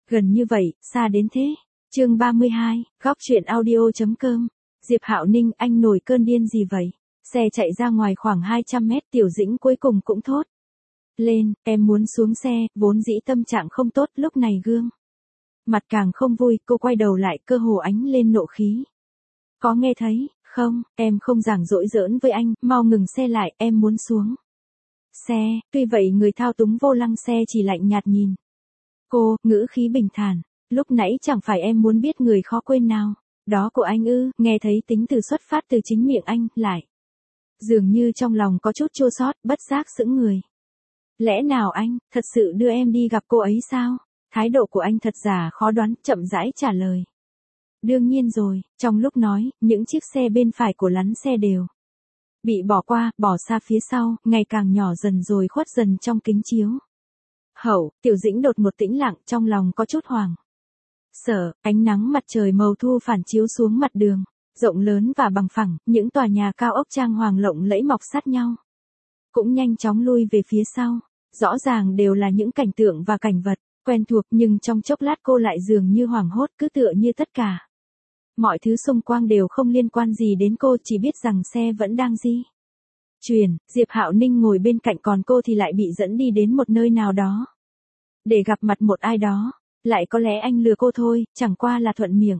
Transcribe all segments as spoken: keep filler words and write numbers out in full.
Gần như vậy, xa đến thế. Chương ba mươi hai, góc truyện audio chấm com. Diệp Hạo Ninh, anh nổi cơn điên gì vậy? Xe chạy ra ngoài khoảng hai trăm mét, Tiểu Dĩnh cuối cùng cũng thốt lên, em muốn xuống xe, vốn dĩ tâm trạng không tốt, lúc này gương mặt càng không vui, cô quay đầu lại, cơ hồ ánh lên nộ khí. Có nghe thấy, không, em không giảng dỗi giỡn với anh, mau ngừng xe lại, em muốn xuống xe. Tuy vậy người thao túng vô lăng xe chỉ lạnh nhạt nhìn cô, ngữ khí bình thản. Lúc nãy chẳng phải em muốn biết người khó quên nào, đó của anh ư? Nghe thấy tính từ xuất phát từ chính miệng anh, lại dường như trong lòng có chút chua xót, bất giác sững người. Lẽ nào anh, thật sự đưa em đi gặp cô ấy sao? Thái độ của anh thật giả khó đoán, chậm rãi trả lời. Đương nhiên rồi, trong lúc nói, những chiếc xe bên phải của lắn xe đều bị bỏ qua, bỏ xa phía sau, ngày càng nhỏ dần rồi khuất dần trong kính chiếu hậu. Tiểu Dĩnh đột một tĩnh lặng, trong lòng có chút hoảng sợ. Ánh nắng mặt trời màu thu phản chiếu xuống mặt đường rộng lớn và bằng phẳng, những tòa nhà cao ốc trang hoàng lộng lẫy mọc sát nhau cũng nhanh chóng lui về phía sau. Rõ ràng đều là những cảnh tượng và cảnh vật quen thuộc, nhưng trong chốc lát cô lại dường như hoảng hốt, cứ tựa như tất cả mọi thứ xung quanh đều không liên quan gì đến cô, chỉ biết rằng xe vẫn đang di chuyển. Diệp Hạo Ninh ngồi bên cạnh, còn cô thì lại bị dẫn đi đến một nơi nào đó để gặp mặt một ai đó. Lại có lẽ anh lừa cô thôi, chẳng qua là thuận miệng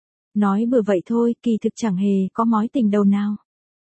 nói bừa vậy thôi, kỳ thực chẳng hề có mối tình đầu nào.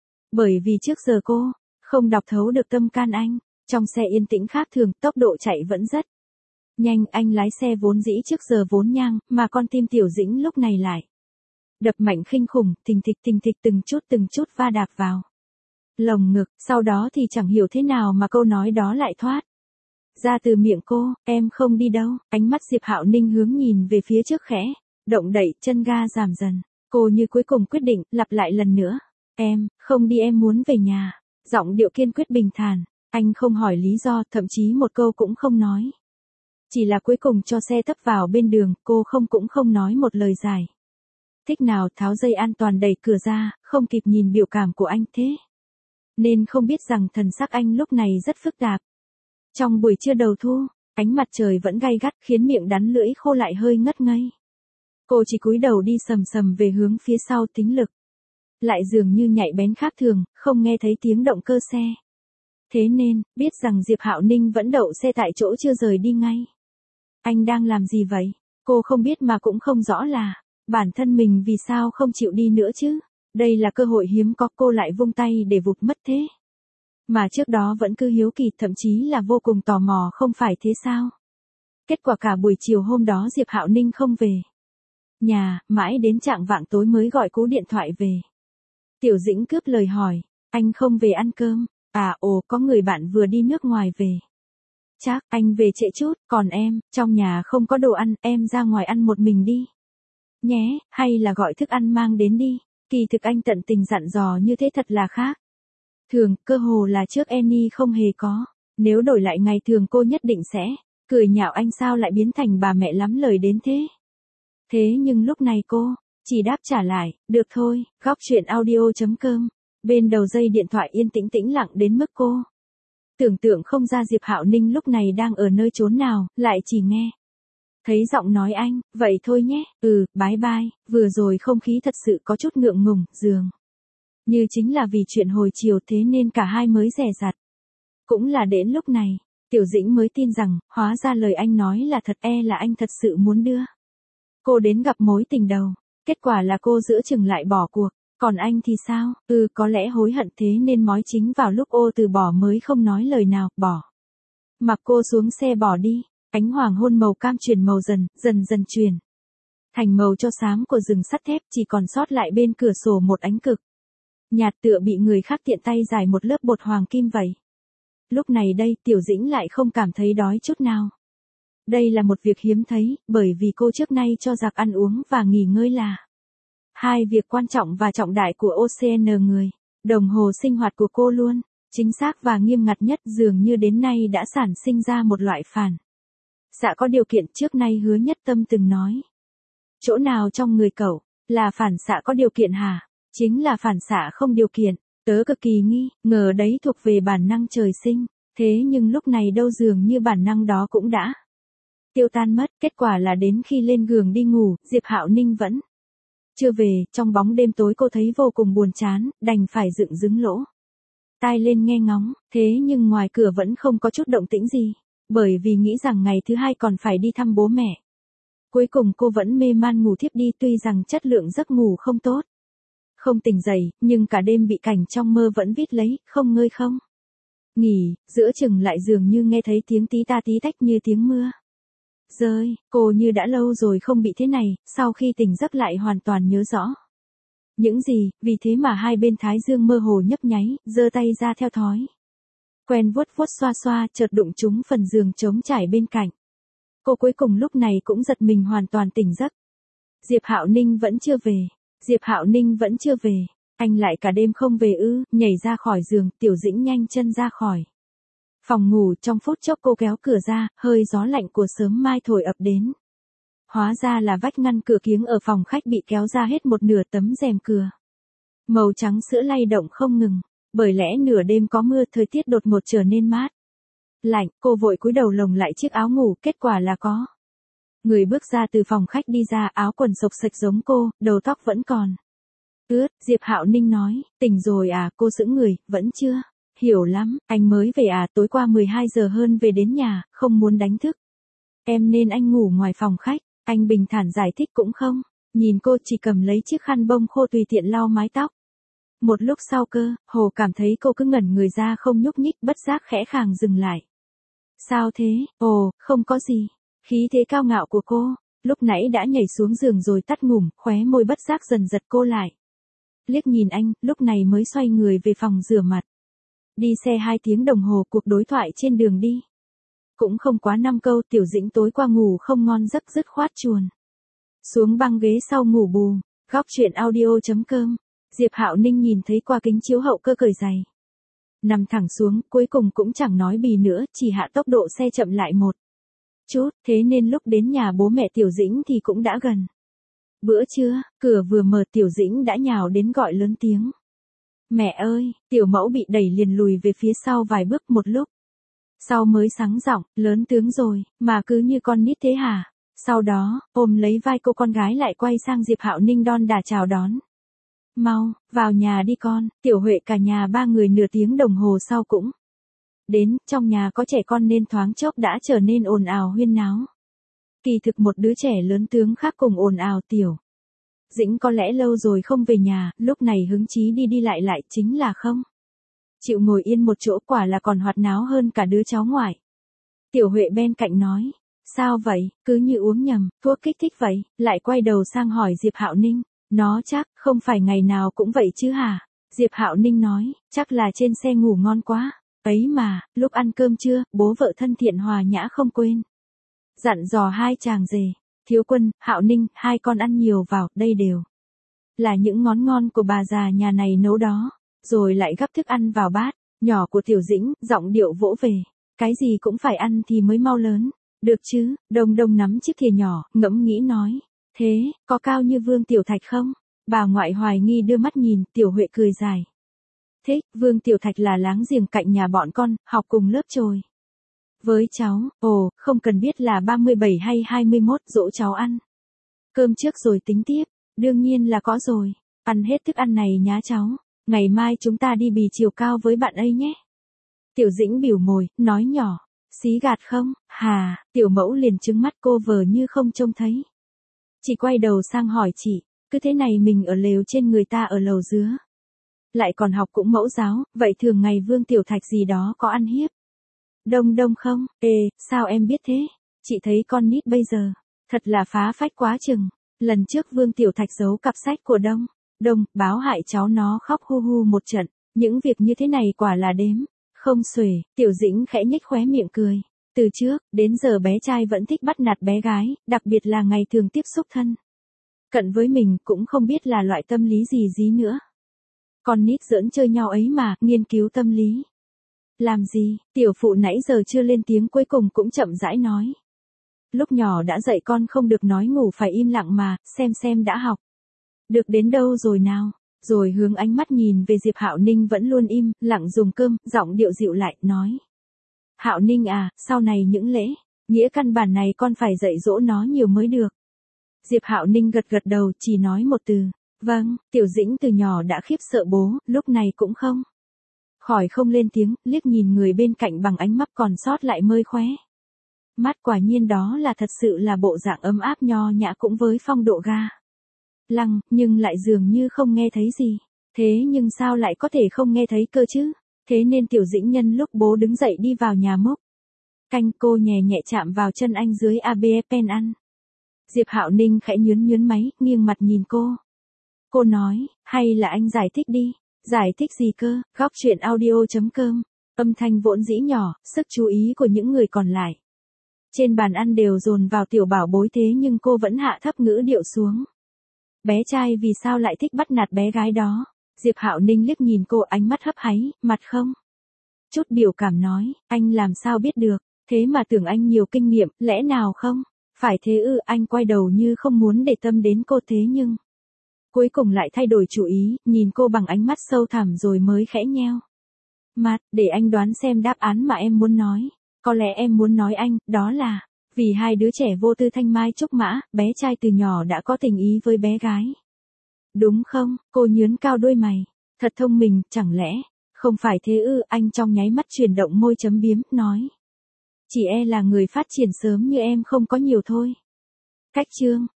Bởi vì trước giờ cô không đọc thấu được tâm can anh. Trong xe yên tĩnh khác thường, tốc độ chạy vẫn rất nhanh, anh lái xe vốn dĩ trước giờ vốn nhang, mà con tim Tiểu Dĩnh lúc này lại đập mạnh kinh khủng, thình thịch thình thịch, từng chút từng chút va đạp vào lồng ngực. Sau đó thì chẳng hiểu thế nào mà câu nói đó lại thoát ra từ miệng cô, em không đi đâu. Ánh mắt Diệp Hạo Ninh hướng nhìn về phía trước, khẽ động đậy, chân ga giảm dần. Cô như cuối cùng quyết định, lặp lại lần nữa. Em, không đi, em muốn về nhà. Giọng điệu kiên quyết bình thản. Anh không hỏi lý do, thậm chí một câu cũng không nói. Chỉ là cuối cùng cho xe tấp vào bên đường, cô không cũng không nói một lời giải thích nào, tháo dây an toàn đẩy cửa ra, không kịp nhìn biểu cảm của anh thế nên không biết rằng thần sắc anh lúc này rất phức tạp. Trong buổi trưa đầu thu, ánh mặt trời vẫn gay gắt, khiến miệng đắn lưỡi khô lại hơi ngất ngây. Cô chỉ cúi đầu đi sầm sầm về hướng phía sau, tính lực lại dường như nhạy bén khác thường, không nghe thấy tiếng động cơ xe. Thế nên, biết rằng Diệp Hạo Ninh vẫn đậu xe tại chỗ chưa rời đi ngay. Anh đang làm gì vậy? Cô không biết mà cũng không rõ là bản thân mình vì sao không chịu đi nữa chứ. Đây là cơ hội hiếm có, cô lại vung tay để vụt mất thế. Mà trước đó vẫn cứ hiếu kỳ, thậm chí là vô cùng tò mò, không phải thế sao? Kết quả cả buổi chiều hôm đó Diệp Hạo Ninh không về nhà, mãi đến chạng vạng tối mới gọi cú điện thoại về. Tiểu Dĩnh cướp lời hỏi, anh không về ăn cơm? À ồ, có người bạn vừa đi nước ngoài về. Chắc, anh về trễ chút, còn em, trong nhà không có đồ ăn, em ra ngoài ăn một mình đi nhé, hay là gọi thức ăn mang đến đi. Kỳ thực anh tận tình dặn dò như thế thật là khác thường, cơ hồ là trước Annie không hề có. Nếu đổi lại ngày thường cô nhất định sẽ cười nhạo anh sao lại biến thành bà mẹ lắm lời đến thế. Thế nhưng lúc này cô chỉ đáp trả lại, được thôi. Góc truyện audio chấm com. Bên đầu dây điện thoại yên tĩnh tĩnh lặng đến mức cô tưởng tượng không ra Diệp Hạo Ninh lúc này đang ở nơi chốn nào, lại chỉ nghe thấy giọng nói anh, vậy thôi nhé, ừ, bye bye. Vừa rồi không khí thật sự có chút ngượng ngùng, dường như chính là vì chuyện hồi chiều thế nên cả hai mới dè dặt. Cũng là đến lúc này, Tiểu Dĩnh mới tin rằng, hóa ra lời anh nói là thật, e là anh thật sự muốn đưa cô đến gặp mối tình đầu. Kết quả là cô giữa chừng lại bỏ cuộc. Còn anh thì sao? Ừ, có lẽ hối hận thế nên mói chính vào lúc ô từ bỏ mới không nói lời nào, bỏ mặc cô xuống xe bỏ đi. Ánh hoàng hôn màu cam chuyển màu dần, dần dần chuyển thành màu cho xám của rừng sắt thép, chỉ còn sót lại bên cửa sổ một ánh cực nhạt, tựa bị người khác tiện tay rải một lớp bột hoàng kim vậy. Lúc này đây, Tiểu Dĩnh lại không cảm thấy đói chút nào. Đây là một việc hiếm thấy, bởi vì cô trước nay cho rằng ăn uống và nghỉ ngơi là hai việc quan trọng và trọng đại của ô xê en người. Đồng hồ sinh hoạt của cô luôn chính xác và nghiêm ngặt nhất, dường như đến nay đã sản sinh ra một loại phản xạ có điều kiện. Trước nay Hứa Nhất Tâm từng nói, chỗ nào trong người cậu là phản xạ có điều kiện hả? Chính là phản xạ không điều kiện. Tớ cực kỳ nghi ngờ đấy thuộc về bản năng trời sinh. Thế nhưng lúc này đâu, dường như bản năng đó cũng đã tiêu tan mất, kết quả là đến khi lên giường đi ngủ, Diệp Hạo Ninh vẫn chưa về, trong bóng đêm tối cô thấy vô cùng buồn chán, đành phải dựng đứng lỗ tai lên nghe ngóng, thế nhưng ngoài cửa vẫn không có chút động tĩnh gì, bởi vì nghĩ rằng ngày thứ hai còn phải đi thăm bố mẹ. Cuối cùng cô vẫn mê man ngủ thiếp đi, tuy rằng chất lượng giấc ngủ không tốt. Không tỉnh dậy, nhưng cả đêm bị cảnh trong mơ vẫn vít lấy, không ngơi không nghỉ, giữa chừng lại dường như nghe thấy tiếng tí ta tí tách như tiếng mưa rơi, cô như đã lâu rồi không bị thế này, sau khi tỉnh giấc lại hoàn toàn nhớ rõ những gì, vì thế mà hai bên thái dương mơ hồ nhấp nháy, giơ tay ra theo thói quen vuốt vuốt xoa xoa, chợt đụng trúng phần giường trống trải bên cạnh. Cô cuối cùng lúc này cũng giật mình hoàn toàn tỉnh giấc. Diệp Hạo Ninh vẫn chưa về, Diệp Hạo Ninh vẫn chưa về, anh lại cả đêm không về ư? Nhảy ra khỏi giường, Tiểu Dĩnh nhanh chân ra khỏi phòng ngủ, trong phút chốc cô kéo cửa ra, hơi gió lạnh của sớm mai thổi ập đến. Hóa ra là vách ngăn cửa kiếng ở phòng khách bị kéo ra hết một nửa tấm rèm cửa. Màu trắng sữa lay động không ngừng, bởi lẽ nửa đêm có mưa, thời tiết đột ngột trở nên mát lạnh, cô vội cúi đầu lồng lại chiếc áo ngủ, kết quả là có người bước ra từ phòng khách đi ra, áo quần xộc xệch giống cô, đầu tóc vẫn còn ướt. Diệp Hạo Ninh nói, tỉnh rồi à? Cô sững người, vẫn chưa hiểu lắm, anh mới về à? Tối qua mười hai giờ hơn về đến nhà, không muốn đánh thức em nên anh ngủ ngoài phòng khách. Anh bình thản giải thích. Cũng không nhìn cô, chỉ cầm lấy chiếc khăn bông khô tùy tiện lau mái tóc. Một lúc sau cơ, hồ cảm thấy cô cứ ngẩn người ra không nhúc nhích, bất giác khẽ khàng dừng lại. Sao thế? Ồ, không có gì. Khí thế cao ngạo của cô, lúc nãy đã nhảy xuống giường rồi tắt ngủm, khóe môi bất giác dần giật cô lại. Liếc nhìn anh, lúc này mới xoay người về phòng rửa mặt. Đi xe hai tiếng đồng hồ, cuộc đối thoại trên đường đi cũng không quá năm câu. Tiểu Dĩnh tối qua ngủ không ngon giấc, dứt khoát chuồn xuống băng ghế sau ngủ bù. Góc truyện audio chấm com. Diệp Hạo Ninh nhìn thấy qua kính chiếu hậu cơ cởi giày, nằm thẳng xuống, cuối cùng cũng chẳng nói bì nữa, chỉ hạ tốc độ xe chậm lại một chút, thế nên lúc đến nhà bố mẹ Tiểu Dĩnh thì cũng đã gần bữa trưa. Cửa vừa mở, Tiểu Dĩnh đã nhào đến gọi lớn tiếng. Mẹ ơi! Tiểu mẫu bị đẩy liền lùi về phía sau vài bước, một lúc sau mới sáng giọng, lớn tướng rồi, mà cứ như con nít thế hả? Sau đó, ôm lấy vai cô con gái lại quay sang Diệp Hạo Ninh đon đả chào đón. Mau, vào nhà đi con. Tiểu Huệ cả nhà ba người nửa tiếng đồng hồ sau cũng đến, trong nhà có trẻ con nên thoáng chốc đã trở nên ồn ào huyên náo. Kỳ thực một đứa trẻ lớn tướng khác cùng ồn ào. Tiểu Dĩnh có lẽ lâu rồi không về nhà, lúc này hứng chí đi đi lại lại, chính là không chịu ngồi yên một chỗ, quả là còn hoạt náo hơn cả đứa cháu ngoại. Tiểu Huệ bên cạnh nói, sao vậy, cứ như uống nhầm thuốc kích thích vậy, lại quay đầu sang hỏi Diệp Hạo Ninh, nó chắc không phải ngày nào cũng vậy chứ hả? Diệp Hạo Ninh nói, chắc là trên xe ngủ ngon quá. Ấy mà, lúc ăn cơm trưa, bố vợ thân thiện hòa nhã không quên dặn dò hai chàng rể, Thiếu Quân, Hạo Ninh, hai con ăn nhiều vào, đây đều là những món ngon của bà già nhà này nấu đó. Rồi lại gắp thức ăn vào bát nhỏ của Tiểu Dĩnh, giọng điệu vỗ về, cái gì cũng phải ăn thì mới mau lớn được chứ. Đông Đông nắm chiếc thìa nhỏ, ngẫm nghĩ nói, thế, có cao như Vương Tiểu Thạch không? Bà ngoại hoài nghi đưa mắt nhìn. Tiểu Huệ cười dài, thích. Vương Tiểu Thạch là láng giềng cạnh nhà bọn con, học cùng lớp trồi với cháu. Ồ, không cần biết là ba mươi bảy hay hai mươi mốt, dỗ cháu ăn cơm trước rồi tính tiếp. Đương nhiên là có rồi, ăn hết thức ăn này nhá cháu, ngày mai chúng ta đi bì chiều cao với bạn ấy nhé. Tiểu Dĩnh biểu môi, nói nhỏ, xí gạt không? Hà, Tiểu Mẫu liền trừng mắt, cô vờ như không trông thấy, chỉ quay đầu sang hỏi chị, cứ thế này mình ở lều trên, người ta ở lầu dứa, lại còn học cũng mẫu giáo, vậy thường ngày Vương Tiểu Thạch gì đó có ăn hiếp Đông Đông không? Ê, sao em biết thế? Chị thấy con nít bây giờ thật là phá phách quá chừng. Lần trước Vương Tiểu Thạch giấu cặp sách của Đông Đông, báo hại cháu nó khóc hu hu một trận. Những việc như thế này quả là đếm không xuể. Tiểu Dĩnh khẽ nhếch khóe miệng cười. Từ trước đến giờ bé trai vẫn thích bắt nạt bé gái, đặc biệt là ngày thường tiếp xúc thân cận với mình, cũng không biết là loại tâm lý gì gì nữa. Con nít giỡn chơi nhau ấy mà, nghiên cứu tâm lý làm gì? Tiểu phụ nãy giờ chưa lên tiếng, cuối cùng cũng chậm rãi nói. Lúc nhỏ đã dạy con không được nói ngủ phải im lặng mà, xem xem đã học được đến đâu rồi nào. Rồi hướng ánh mắt nhìn về Diệp Hạo Ninh vẫn luôn im lặng dùng cơm, giọng điệu dịu lại, nói. Hạo Ninh à, sau này những lễ Nghĩa căn bản này con phải dạy dỗ nó nhiều mới được. Diệp Hạo Ninh gật gật đầu, chỉ nói một từ. Vâng, Tiểu Dĩnh từ nhỏ đã khiếp sợ bố, lúc này cũng không. Khỏi không lên tiếng, liếc nhìn người bên cạnh bằng ánh mắt còn sót lại mơi khóe. Mắt quả nhiên đó là thật sự là bộ dạng ấm áp nho nhã cũng với phong độ ga lăng, nhưng lại dường như không nghe thấy gì. Thế nhưng sao lại có thể không nghe thấy cơ chứ? Thế nên Tiểu Dĩnh nhân lúc bố đứng dậy đi vào nhà múc canh, cô nhẹ nhẹ chạm vào chân anh dưới a bê ép pen ăn. Diệp Hạo Ninh khẽ nhướn nhướn máy, nghiêng mặt nhìn cô. Cô nói, hay là anh giải thích đi. Giải thích gì cơ? Góc chuyện audio chấm com. Âm thanh vốn dĩ nhỏ, sức chú ý của những người còn lại trên bàn ăn đều dồn vào tiểu bảo bối, thế nhưng cô vẫn hạ thấp ngữ điệu xuống. Bé trai vì sao lại thích bắt nạt bé gái đó? Diệp Hạo Ninh liếc nhìn cô, ánh mắt hấp háy, mặt không chút biểu cảm nói, anh làm sao biết được, thế mà tưởng anh nhiều kinh nghiệm, lẽ nào không? Phải thế ư? Anh quay đầu như không muốn để tâm đến cô, thế nhưng cuối cùng lại thay đổi chủ ý, nhìn cô bằng ánh mắt sâu thẳm rồi mới khẽ nheo mặt, để anh đoán xem đáp án mà em muốn nói. Có lẽ em muốn nói anh, đó là vì hai đứa trẻ vô tư thanh mai trúc mã, bé trai từ nhỏ đã có tình ý với bé gái. Đúng không? Cô nhướn cao đôi mày. Thật thông minh, chẳng lẽ không phải thế ư? Anh trong nháy mắt chuyển động môi chấm biếm, nói. Chỉ e là người phát triển sớm như em không có nhiều thôi. Cách chương